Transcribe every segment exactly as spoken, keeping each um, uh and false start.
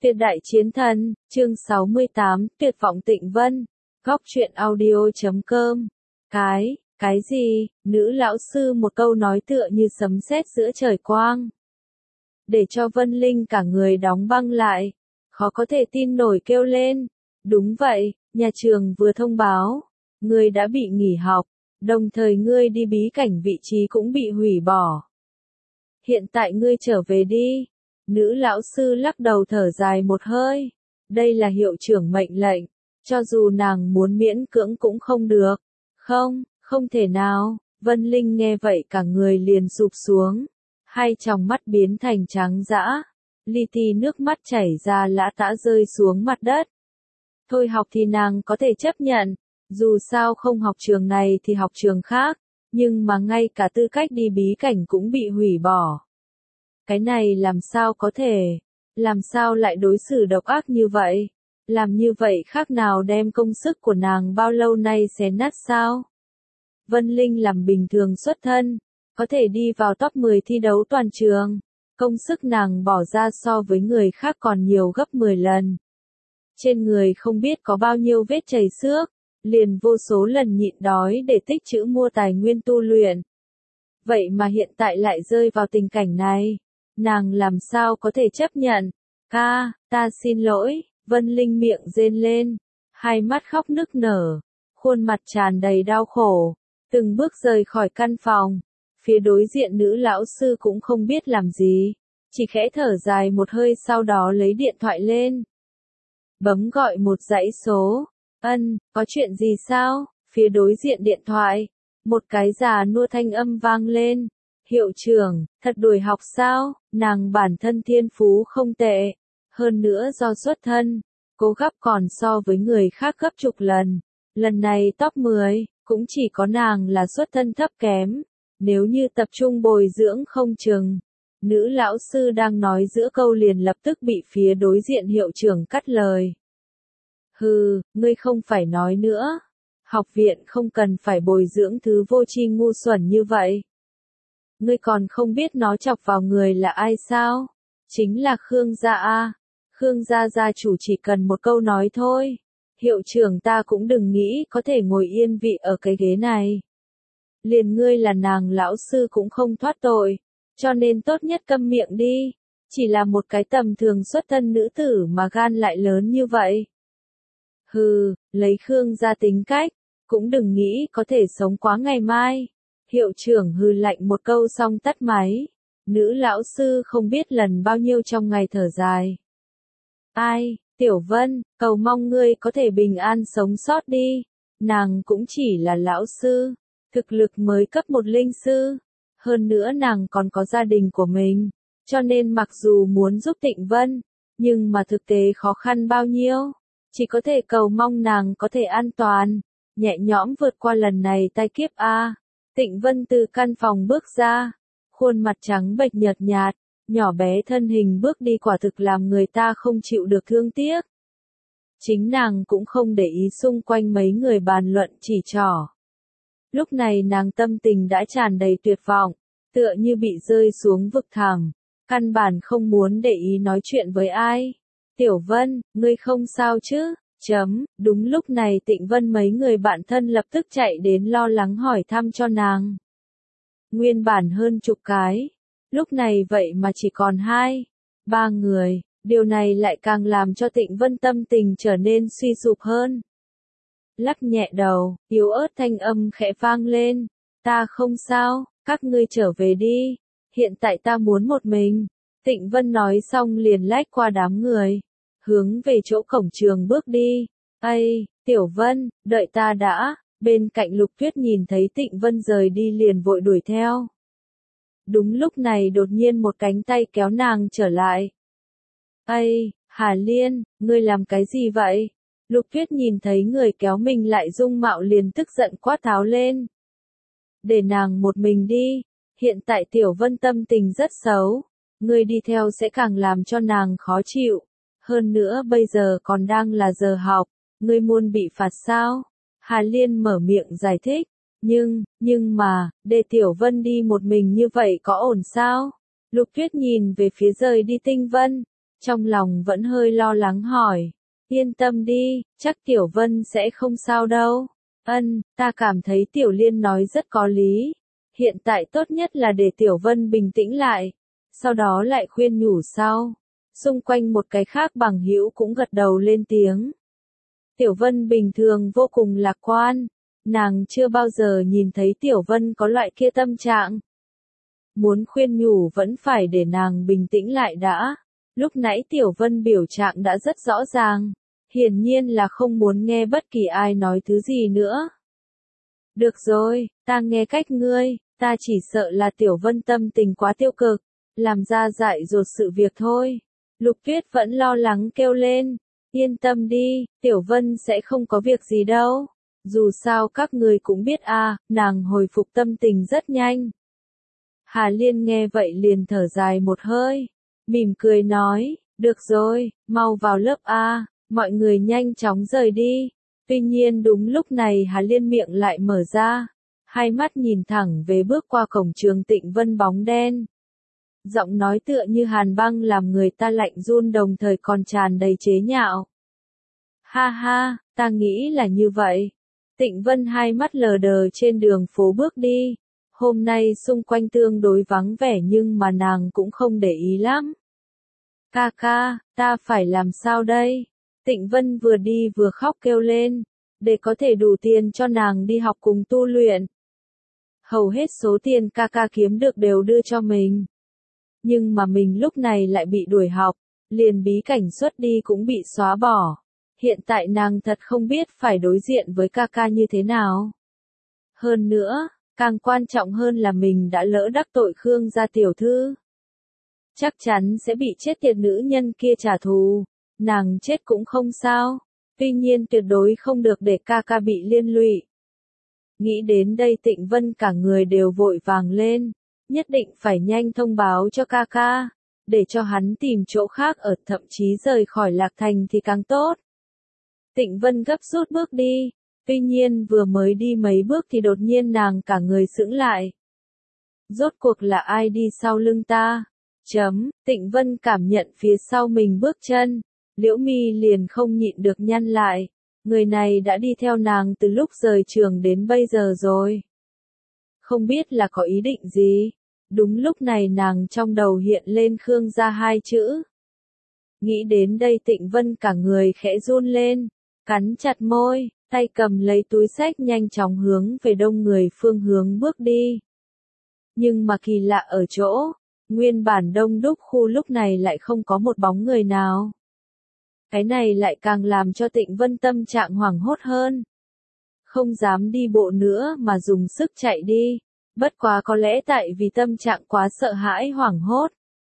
Tuyệt đại chiến thần, chương sáu mươi tám, tuyệt vọng Tịnh Vân. Góc truyện audio chấm com. Cái, cái gì? Nữ lão sư một câu nói tựa như sấm sét giữa trời quang. Để cho Vân Linh cả người đóng băng lại. Khó có thể tin nổi kêu lên. Đúng vậy, nhà trường vừa thông báo. Ngươi đã bị nghỉ học. Đồng thời ngươi đi bí cảnh vị trí cũng bị hủy bỏ. Hiện tại ngươi trở về đi. Nữ lão sư lắc đầu thở dài một hơi. Đây là hiệu trưởng mệnh lệnh. Cho dù nàng muốn miễn cưỡng cũng không được. Không, không thể nào. Vân Linh nghe vậy cả người liền sụp xuống. Hai tròng mắt biến thành trắng dã. Li ti nước mắt chảy ra lã tã rơi xuống mặt đất. Thôi học thì nàng có thể chấp nhận. Dù sao không học trường này thì học trường khác. Nhưng mà ngay cả tư cách đi bí cảnh cũng bị hủy bỏ. Cái này làm sao có thể? Làm sao lại đối xử độc ác như vậy? Làm như vậy khác nào đem công sức của nàng bao lâu nay xé nát sao? Vân Linh làm bình thường xuất thân, có thể đi vào top mười thi đấu toàn trường. Công sức nàng bỏ ra so với người khác còn nhiều gấp mười lần. Trên người không biết có bao nhiêu vết chảy xước, liền vô số lần nhịn đói để tích trữ mua tài nguyên tu luyện. Vậy mà hiện tại lại rơi vào tình cảnh này. Nàng làm sao có thể chấp nhận? Ca, ta xin lỗi, Vân Linh miệng rên lên, hai mắt khóc nức nở, khuôn mặt tràn đầy đau khổ, từng bước rời khỏi căn phòng. Phía đối diện nữ lão sư cũng không biết làm gì, chỉ khẽ thở dài một hơi sau đó lấy điện thoại lên. Bấm gọi một dãy số, ân, có chuyện gì sao? Phía đối diện điện thoại, một cái già nua thanh âm vang lên. Hiệu trưởng, thật đuổi học sao? Nàng bản thân thiên phú không tệ. Hơn nữa do xuất thân, cố gắng còn so với người khác gấp chục lần. Lần này top mười, cũng chỉ có nàng là xuất thân thấp kém. Nếu như tập trung bồi dưỡng không chừng. Nữ lão sư đang nói giữa câu liền lập tức bị phía đối diện hiệu trưởng cắt lời. Hừ, ngươi không phải nói nữa. Học viện không cần phải bồi dưỡng thứ vô tri ngu xuẩn như vậy. Ngươi còn không biết nó chọc vào người là ai sao? Chính là Khương gia a. Khương gia gia chủ chỉ cần một câu nói thôi. Hiệu trưởng ta cũng đừng nghĩ có thể ngồi yên vị ở cái ghế này. Liền ngươi là nàng lão sư cũng không thoát tội. Cho nên tốt nhất câm miệng đi. Chỉ là một cái tầm thường xuất thân nữ tử mà gan lại lớn như vậy. Hừ, lấy Khương gia tính cách. Cũng đừng nghĩ có thể sống quá ngày mai. Hiệu trưởng hừ lạnh một câu xong tắt máy. Nữ lão sư không biết lần bao nhiêu trong ngày thở dài. Ai, Tiểu Vân, cầu mong ngươi có thể bình an sống sót đi. Nàng cũng chỉ là lão sư, thực lực mới cấp một linh sư. Hơn nữa nàng còn có gia đình của mình. Cho nên mặc dù muốn giúp Tịnh Vân, nhưng mà thực tế khó khăn bao nhiêu. Chỉ có thể cầu mong nàng có thể an toàn, nhẹ nhõm vượt qua lần này tai kiếp a. Tịnh Vân từ căn phòng bước ra, khuôn mặt trắng bệch nhợt nhạt, nhỏ bé thân hình bước đi quả thực làm người ta không chịu được thương tiếc. Chính nàng cũng không để ý xung quanh mấy người bàn luận chỉ trỏ. Lúc này nàng tâm tình đã tràn đầy tuyệt vọng, tựa như bị rơi xuống vực thẳm, căn bản không muốn để ý nói chuyện với ai. Tiểu Vân, ngươi không sao chứ? Chấm, đúng lúc này Tịnh Vân mấy người bạn thân lập tức chạy đến lo lắng hỏi thăm cho nàng. Nguyên bản hơn chục cái, lúc này vậy mà chỉ còn hai, ba người, điều này lại càng làm cho Tịnh Vân tâm tình trở nên suy sụp hơn. Lắc nhẹ đầu, yếu ớt thanh âm khẽ vang lên, ta không sao, các ngươi trở về đi, hiện tại ta muốn một mình. Tịnh Vân nói xong liền lách qua đám người. Hướng về chỗ cổng trường bước đi. Ây, Tiểu Vân, đợi ta đã. Bên cạnh Lục Tuyết nhìn thấy Tịnh Vân rời đi liền vội đuổi theo. Đúng lúc này đột nhiên một cánh tay kéo nàng trở lại. Ây, Hà Liên, ngươi làm cái gì vậy? Lục Tuyết nhìn thấy người kéo mình lại dung mạo liền tức giận quát tháo lên. Để nàng một mình đi. Hiện tại Tiểu Vân tâm tình rất xấu. Ngươi đi theo sẽ càng làm cho nàng khó chịu. Hơn nữa bây giờ còn đang là giờ học, ngươi muốn bị phạt sao? Hà Liên mở miệng giải thích, nhưng, nhưng mà, để Tiểu Vân đi một mình như vậy có ổn sao? Lục Tuyết nhìn về phía rời đi Tinh Vân, trong lòng vẫn hơi lo lắng hỏi. Yên tâm đi, chắc Tiểu Vân sẽ không sao đâu. Ân, ta cảm thấy Tiểu Liên nói rất có lý. Hiện tại tốt nhất là để Tiểu Vân bình tĩnh lại, sau đó lại khuyên nhủ sau. Xung quanh một cái khác bằng hữu cũng gật đầu lên tiếng. Tiểu Vân bình thường vô cùng lạc quan, nàng chưa bao giờ nhìn thấy Tiểu Vân có loại kia tâm trạng. Muốn khuyên nhủ vẫn phải để nàng bình tĩnh lại đã. Lúc nãy Tiểu Vân biểu trạng đã rất rõ ràng, hiển nhiên là không muốn nghe bất kỳ ai nói thứ gì nữa. Được rồi, ta nghe cách ngươi, ta chỉ sợ là Tiểu Vân tâm tình quá tiêu cực, làm ra dại dột sự việc thôi. Lục Tuyết vẫn lo lắng kêu lên, yên tâm đi, Tiểu Vân sẽ không có việc gì đâu. Dù sao các người cũng biết à, nàng hồi phục tâm tình rất nhanh. Hà Liên nghe vậy liền thở dài một hơi, mỉm cười nói, được rồi, mau vào lớp A, mọi người nhanh chóng rời đi. Tuy nhiên đúng lúc này Hà Liên miệng lại mở ra, hai mắt nhìn thẳng về bước qua cổng trường Tịnh Vân bóng đen. Giọng nói tựa như hàn băng làm người ta lạnh run đồng thời còn tràn đầy chế nhạo. Ha ha, ta nghĩ là như vậy. Tịnh Vân hai mắt lờ đờ trên đường phố bước đi. Hôm nay xung quanh tương đối vắng vẻ nhưng mà nàng cũng không để ý lắm. Ca ca, ta phải làm sao đây? Tịnh Vân vừa đi vừa khóc kêu lên, để có thể đủ tiền cho nàng đi học cùng tu luyện. Hầu hết số tiền ca ca kiếm được đều đưa cho mình. Nhưng mà mình lúc này lại bị đuổi học, liền bí cảnh xuất đi cũng bị xóa bỏ. Hiện tại nàng thật không biết phải đối diện với ca ca như thế nào. Hơn nữa, càng quan trọng hơn là mình đã lỡ đắc tội Khương gia tiểu thư. Chắc chắn sẽ bị chết tiệt nữ nhân kia trả thù, nàng chết cũng không sao, tuy nhiên tuyệt đối không được để ca ca bị liên lụy. Nghĩ đến đây Tịnh Vân cả người đều vội vàng lên, nhất định phải nhanh thông báo cho ca ca, để cho hắn tìm chỗ khác ở thậm chí rời khỏi Lạc Thành thì càng tốt. Tịnh Vân gấp rút bước đi. Tuy nhiên vừa mới đi mấy bước thì đột nhiên nàng cả người sững lại. Rốt cuộc là ai đi sau lưng ta? Chấm, Tịnh Vân cảm nhận phía sau mình bước chân, Liễu Mi liền không nhịn được nhăn lại. Người này đã đi theo nàng từ lúc rời trường đến bây giờ rồi. Không biết là có ý định gì? Đúng lúc này nàng trong đầu hiện lên Khương gia hai chữ. Nghĩ đến đây Tịnh Vân cả người khẽ run lên, cắn chặt môi. Tay cầm lấy túi xách nhanh chóng hướng về đông người phương hướng bước đi. Nhưng mà kỳ lạ ở chỗ, nguyên bản đông đúc khu lúc này lại không có một bóng người nào. Cái này lại càng làm cho Tịnh Vân tâm trạng hoảng hốt hơn. Không dám đi bộ nữa mà dùng sức chạy đi, bất quá có lẽ tại vì tâm trạng quá sợ hãi hoảng hốt.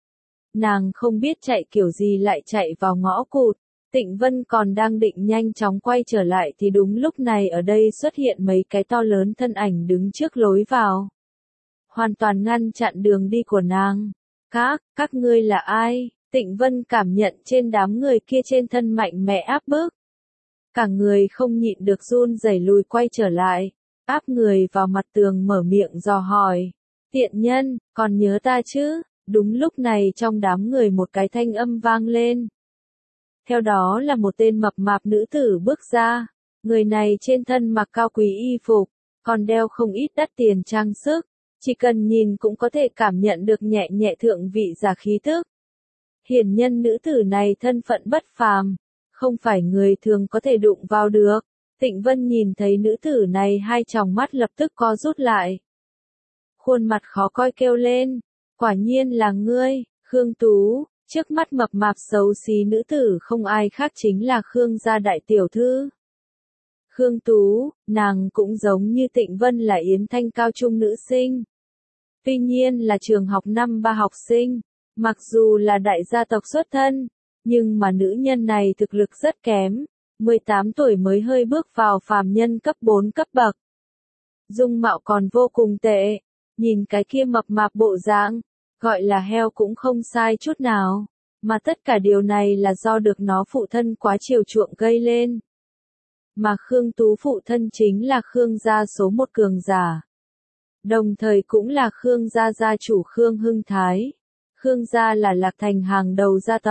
Nàng không biết chạy kiểu gì lại chạy vào ngõ cụt. Tịnh Vân còn đang định nhanh chóng quay trở lại thì đúng lúc này ở đây xuất hiện mấy cái to lớn thân ảnh đứng trước lối vào. Hoàn toàn ngăn chặn đường đi của nàng. Các, các ngươi là ai? Tịnh Vân cảm nhận trên đám người kia trên thân mạnh mẽ áp bức. Cả người không nhịn được run rẩy lùi quay trở lại, áp người vào mặt tường mở miệng dò hỏi. Tiện nhân, còn nhớ ta chứ? Đúng lúc này trong đám người một cái thanh âm vang lên. Theo đó là một tên mập mạp nữ tử bước ra, người này trên thân mặc cao quý y phục, còn đeo không ít đắt tiền trang sức, chỉ cần nhìn cũng có thể cảm nhận được nhẹ nhẹ thượng vị giả khí tức. Hiển nhân nữ tử này thân phận bất phàm, không phải người thường có thể đụng vào được. Tịnh Vân nhìn thấy nữ tử này hai tròng mắt lập tức co rút lại. Khuôn mặt khó coi kêu lên, quả nhiên là ngươi, Khương Tú. Trước mắt mập mạp xấu xí nữ tử không ai khác chính là Khương gia đại tiểu thư. Khương Tú, nàng cũng giống như Tịnh Vân là Yến Thanh cao trung nữ sinh. Tuy nhiên là trường học năm ba học sinh, mặc dù là đại gia tộc xuất thân, nhưng mà nữ nhân này thực lực rất kém, mười tám tuổi mới hơi bước vào phàm nhân cấp bốn cấp bậc. Dung mạo còn vô cùng tệ, nhìn cái kia mập mạp bộ dạng. Gọi là heo cũng không sai chút nào, mà tất cả điều này là do được nó phụ thân quá chiều chuộng gây lên. Mà Khương Tú phụ thân chính là Khương gia số một cường giả. Đồng thời cũng là Khương gia gia chủ Khương Hưng Thái. Khương gia là Lạc Thành hàng đầu gia tộc,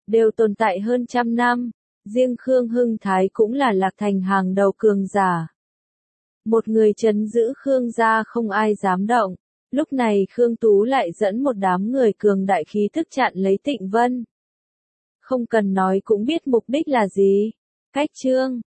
đều tồn tại hơn trăm năm. Riêng Khương Hưng Thái cũng là Lạc Thành hàng đầu cường giả. Một người trấn giữ Khương gia không ai dám động. Lúc này Khương Tú lại dẫn một đám người cường đại khí thức chặn lấy Tịnh Vân. Không cần nói cũng biết mục đích là gì. Cách chương